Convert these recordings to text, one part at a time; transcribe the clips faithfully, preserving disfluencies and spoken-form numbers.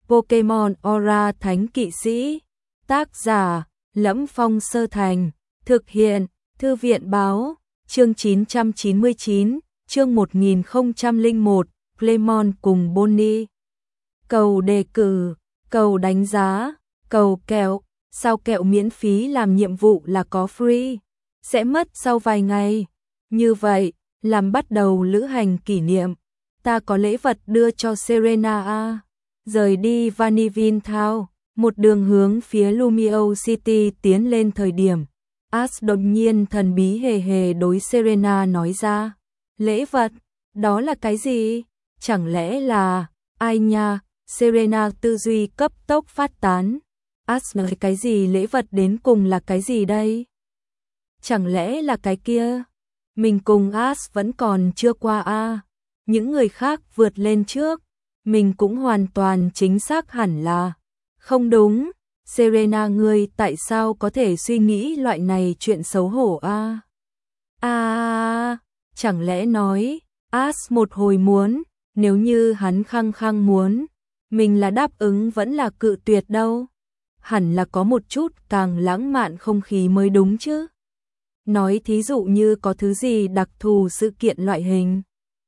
Pokemon Aura Thánh Kỵ Sĩ. Tác giả: Lẫm Phong Sơ Thành. Thực hiện: Thư viện báo. Chương chín trăm chín mươi chín, chương một nghìn không trăm lẻ một, Clemon cùng Bonnie. Cầu đề cử, cầu đánh giá, cầu kẹo. Sao kẹo miễn phí làm nhiệm vụ là có free, sẽ mất sau vài ngày. Như vậy, làm bắt đầu lữ hành kỷ niệm. Ta có lễ vật đưa cho Serena a. Rời đi Vanillin Town, một đường hướng phía Lumio City tiến lên thời điểm. Ash đột nhiên thần bí hề hề đối Serena nói ra. Lễ vật? Đó là cái gì? Chẳng lẽ là... Ai nha? Serena tư duy cấp tốc phát tán. Ash nói cái gì, lễ vật đến cùng là cái gì đây? Chẳng lẽ là cái kia? Mình cùng Ash vẫn còn chưa qua a. À. Những người khác vượt lên trước. Mình cũng hoàn toàn chính xác hẳn là... Không đúng. Serena, ngươi tại sao có thể suy nghĩ loại này chuyện xấu hổ a? À? À, chẳng lẽ nói, Ash một hồi muốn, nếu như hắn khăng khăng muốn, mình là đáp ứng vẫn là cự tuyệt đâu. Hẳn là có một chút càng lãng mạn không khí mới đúng chứ. Nói thí dụ như có thứ gì đặc thù sự kiện loại hình.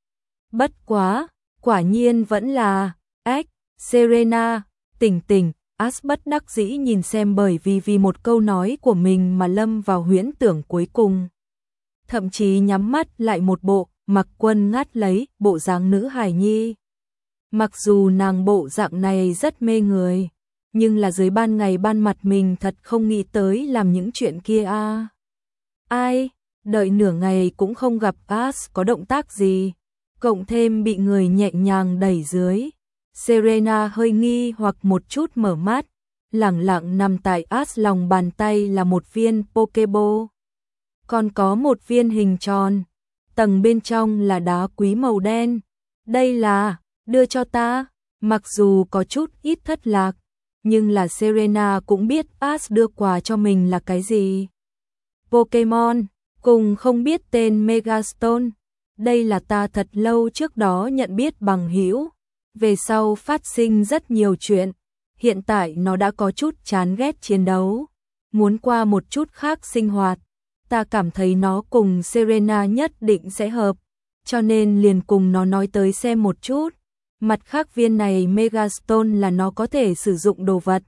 Bất quá, quả nhiên vẫn là, ếch, Serena, tỉnh tỉnh. Ash bất đắc dĩ nhìn xem, bởi vì vì một câu nói của mình mà lâm vào huyễn tưởng cuối cùng. Thậm chí nhắm mắt lại một bộ, mặc quân ngắt lấy, bộ dáng nữ hài nhi. Mặc dù nàng bộ dạng này rất mê người, nhưng là dưới ban ngày ban mặt mình thật không nghĩ tới làm những chuyện kia a. À. Ai, đợi nửa ngày cũng không gặp Ash có động tác gì, cộng thêm bị người nhẹ nhàng đẩy dưới. Serena hơi nghi hoặc một chút mở mắt, lẳng lặng nằm tại Ash lòng bàn tay là một viên Pokeball. Còn có một viên hình tròn, tầng bên trong là đá quý màu đen. Đây là, đưa cho ta. Mặc dù có chút ít thất lạc, nhưng là Serena cũng biết Ash đưa quà cho mình là cái gì. Pokemon, cùng không biết tên Megastone. Đây là ta thật lâu trước đó nhận biết bằng hữu. Về sau phát sinh rất nhiều chuyện, hiện tại nó đã có chút chán ghét chiến đấu, muốn qua một chút khác sinh hoạt. Ta cảm thấy nó cùng Serena nhất định sẽ hợp, cho nên liền cùng nó nói tới xem một chút. Mặt khác viên này Megastone là nó có thể sử dụng đồ vật.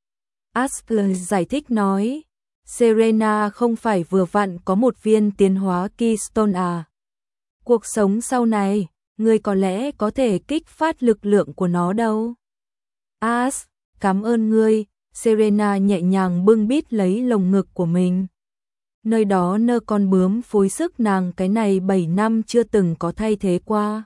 Ash giải thích nói, Serena không phải vừa vặn có một viên tiến hóa Keystone à? Cuộc sống sau này, ngươi có lẽ có thể kích phát lực lượng của nó đâu. Ash, cảm ơn ngươi. Serena nhẹ nhàng bưng bít lấy lồng ngực của mình. Nơi đó nơ con bướm phối sức nàng cái này bảy năm chưa từng có thay thế qua.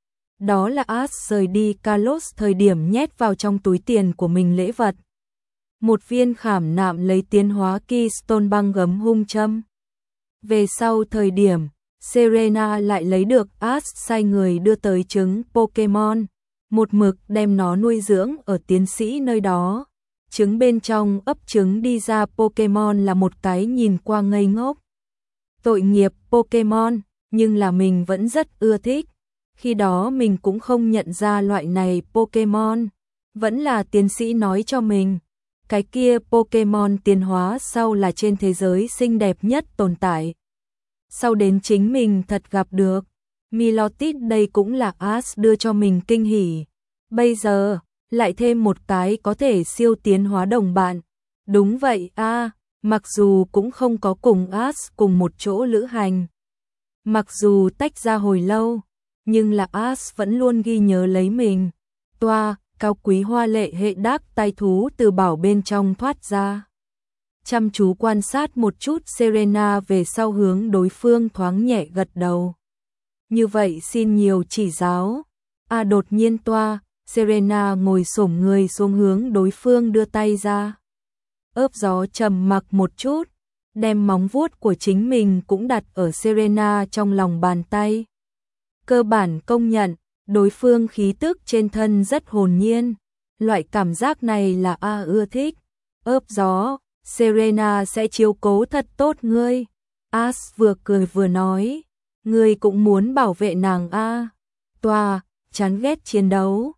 Đó là Ash rời đi Kalos thời điểm nhét vào trong túi tiền của mình lễ vật. Một viên khảm nạm lấy tiến hóa Keystone băng gấm hung châm. Về sau thời điểm, Serena lại lấy được Ash sai người đưa tới trứng Pokemon, một mực đem nó nuôi dưỡng ở tiến sĩ nơi đó. Trứng bên trong ấp trứng đi ra Pokemon là một cái nhìn qua ngây ngốc. Tội nghiệp Pokemon, nhưng là mình vẫn rất ưa thích. Khi đó mình cũng không nhận ra loại này Pokemon, vẫn là tiến sĩ nói cho mình. Cái kia Pokemon tiến hóa sau là trên thế giới xinh đẹp nhất tồn tại. Sau đến chính mình thật gặp được. Milotic đây cũng là Ash đưa cho mình kinh hỉ. Bây giờ, lại thêm một cái có thể siêu tiến hóa đồng bạn. Đúng vậy a, à, mặc dù cũng không có cùng Ash cùng một chỗ lữ hành. Mặc dù tách ra hồi lâu, nhưng là Ash vẫn luôn ghi nhớ lấy mình. Toa, cao quý hoa lệ hệ đác tai thú từ bảo bên trong thoát ra. Chăm chú quan sát một chút Serena về sau hướng đối phương thoáng nhẹ gật đầu. Như vậy xin nhiều chỉ giáo. À đột nhiên toa, Serena ngồi xổm người xuống hướng đối phương đưa tay ra. Ớp gió trầm mặc một chút, đem móng vuốt của chính mình cũng đặt ở Serena trong lòng bàn tay. Cơ bản công nhận, đối phương khí tức trên thân rất hồn nhiên. Loại cảm giác này là A ưa thích. Ớp gió, Serena sẽ chiếu cố thật tốt ngươi. Ash vừa cười vừa nói, ngươi cũng muốn bảo vệ nàng a. Toa, chán ghét chiến đấu.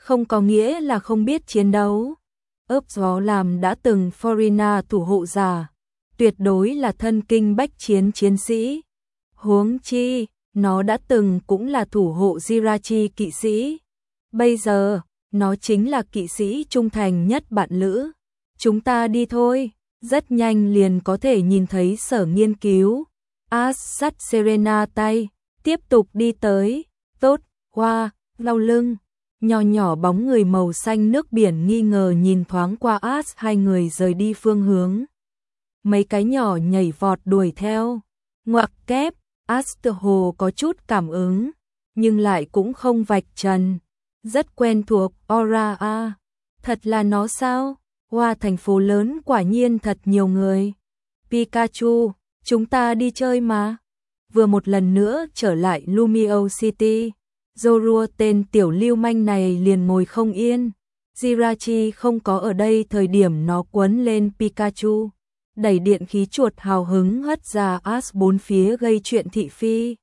không có nghĩa là không biết chiến đấu. Ướp gió làm đã từng Forina thủ hộ giả, tuyệt đối là thân kinh bách chiến chiến sĩ. Huống chi, nó đã từng cũng là thủ hộ Jirachi kỵ sĩ. Bây giờ, nó chính là kỵ sĩ trung thành nhất bạn lữ. Chúng ta đi thôi, rất nhanh liền có thể nhìn thấy sở nghiên cứu. Ash dắt Serena tay, tiếp tục đi tới. Tốt, qua, lau lưng. Nhỏ nhỏ bóng người màu xanh nước biển nghi ngờ nhìn thoáng qua Ash, hai người rời đi phương hướng. Mấy cái nhỏ nhảy vọt đuổi theo. Ngoặc kép, Ash tựa hồ có chút cảm ứng, nhưng lại cũng không vạch trần. Rất quen thuộc, Aura a. Thật là nó sao? Hoa thành phố lớn quả nhiên thật nhiều người. Pikachu, chúng ta đi chơi mà. Vừa một lần nữa trở lại Lumio City, Zorua tên tiểu lưu manh này liền ngồi không yên. Jirachi không có ở đây thời điểm nó quấn lên Pikachu, đẩy điện khí chuột hào hứng hất ra Ash bốn phía gây chuyện thị phi.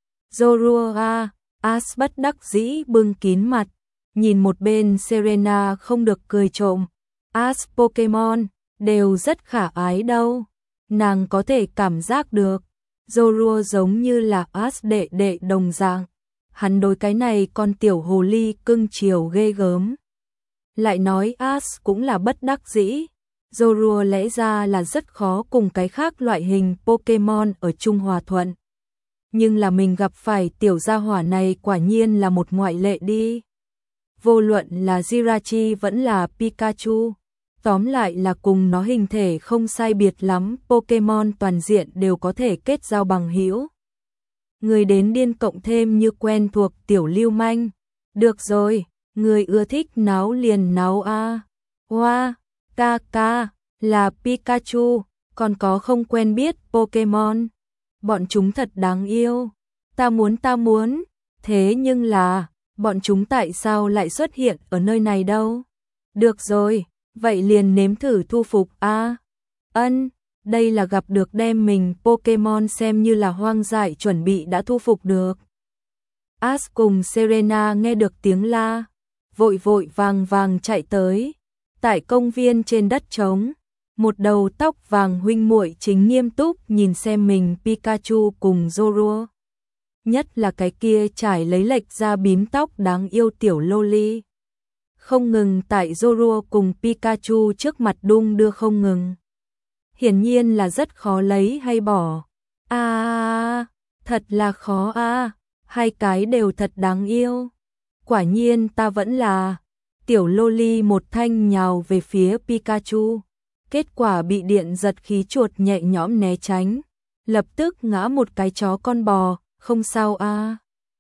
Zorua a, Ash bất đắc dĩ bưng kín mặt, nhìn một bên Serena không được cười trộm. Ash Pokemon đều rất khả ái đâu. Nàng có thể cảm giác được Zorua giống như là Ash đệ đệ đồng dạng. Hắn đối cái này con tiểu hồ ly cưng chiều ghê gớm. Lại nói Ash cũng là bất đắc dĩ. Zorua lẽ ra là rất khó cùng cái khác loại hình Pokemon ở chung hòa thuận. Nhưng là mình gặp phải tiểu gia hỏa này quả nhiên là một ngoại lệ đi. Vô luận là Jirachi vẫn là Pikachu, tóm lại là cùng nó hình thể không sai biệt lắm, Pokemon toàn diện đều có thể kết giao bằng hữu. Người đến điên cộng thêm như quen thuộc tiểu lưu manh. Được rồi, người ưa thích náo liền náo a. Hoa, ca ca, là Pikachu, còn có không quen biết Pokemon. Bọn chúng thật đáng yêu. Ta muốn ta muốn, thế nhưng là, bọn chúng tại sao lại xuất hiện ở nơi này đâu? Được rồi, vậy liền nếm thử thu phục a. Ân, đây là gặp được đem mình Pokemon xem như là hoang dại chuẩn bị đã thu phục được. Ash cùng Serena nghe được tiếng la, vội vội vàng vàng chạy tới. Tại công viên trên đất trống, một đầu tóc vàng huynh muội chính nghiêm túc nhìn xem mình Pikachu cùng Zorua. Nhất là cái kia trải lấy lệch ra bím tóc đáng yêu tiểu loli. Không ngừng tại Zorua cùng Pikachu trước mặt đung đưa không ngừng. Hiển nhiên là rất khó lấy hay bỏ. À, thật là khó a, hai cái đều thật đáng yêu. Quả nhiên ta vẫn là. Tiểu loli một thanh nhào về phía Pikachu. Kết quả bị điện giật khí chuột nhẹ nhõm né tránh. Lập tức ngã một cái chó con bò, không sao a.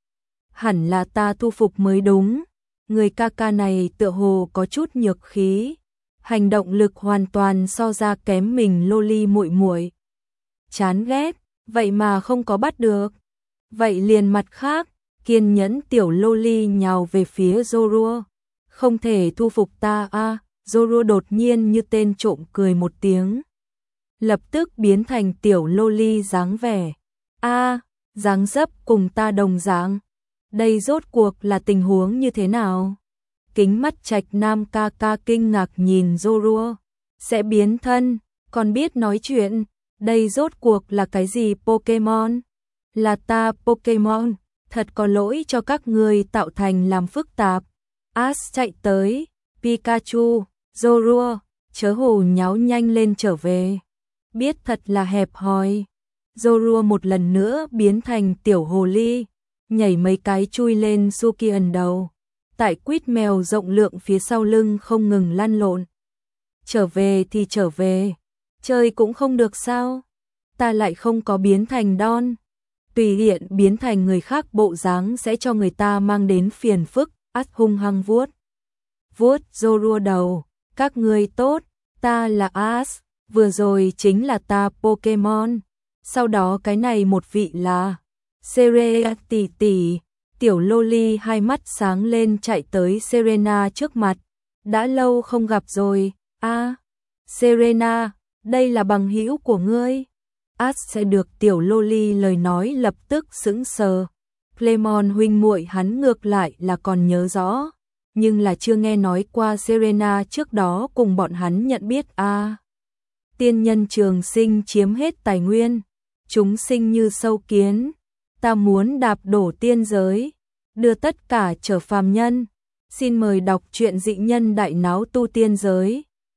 Hẳn là ta thu phục mới đúng. Người ca ca này tựa hồ có chút nhược khí. Hành động lực hoàn toàn so ra kém mình loli muội muội. Chán ghét, vậy mà không có bắt được. Vậy liền mặt khác, kiên nhẫn tiểu loli nhào về phía Zorua. Không thể thu phục ta a. À, Zorua đột nhiên như tên trộm cười một tiếng. Lập tức biến thành tiểu loli dáng vẻ. A, à, dáng dấp cùng ta đồng dạng. Đây rốt cuộc là tình huống như thế nào? Kính mắt trạch nam ca ca kinh ngạc nhìn Zorua. Sẽ biến thân, còn biết nói chuyện. Đây rốt cuộc là cái gì Pokemon? Là ta Pokemon, thật có lỗi cho các người tạo thành làm phức tạp. Ash chạy tới, Pikachu, Zorua, chớ hồ nháo nhanh lên trở về. Biết thật là hẹp hòi. Zorua một lần nữa biến thành tiểu hồ ly, nhảy mấy cái chui lên Sukian đầu. Tại quýt mèo rộng lượng phía sau lưng không ngừng lăn lộn. Trở về thì trở về, chơi cũng không được sao? Ta lại không có biến thành Don. Tùy tiện biến thành người khác bộ dáng sẽ cho người ta mang đến phiền phức. Ash hung hăng vuốt. Vuốt Zorua đầu. Các người tốt, ta là Ash, vừa rồi chính là ta Pokemon. Sau đó cái này một vị là Serena tỷ tỷ. Tiểu loli hai mắt sáng lên chạy tới Serena trước mặt. Đã lâu không gặp rồi. A, à, Serena, đây là bằng hữu của ngươi. Ash sẽ được tiểu loli lời nói lập tức sững sờ. Clemon huynh muội hắn ngược lại là còn nhớ rõ. nhưng là chưa nghe nói qua Serena trước đó cùng bọn hắn nhận biết a. À, tiên nhân trường sinh chiếm hết tài nguyên, chúng sinh như sâu kiến, ta muốn đạp đổ tiên giới, đưa tất cả trở phàm nhân. Xin mời đọc truyện Dị nhân đại náo tu tiên giới.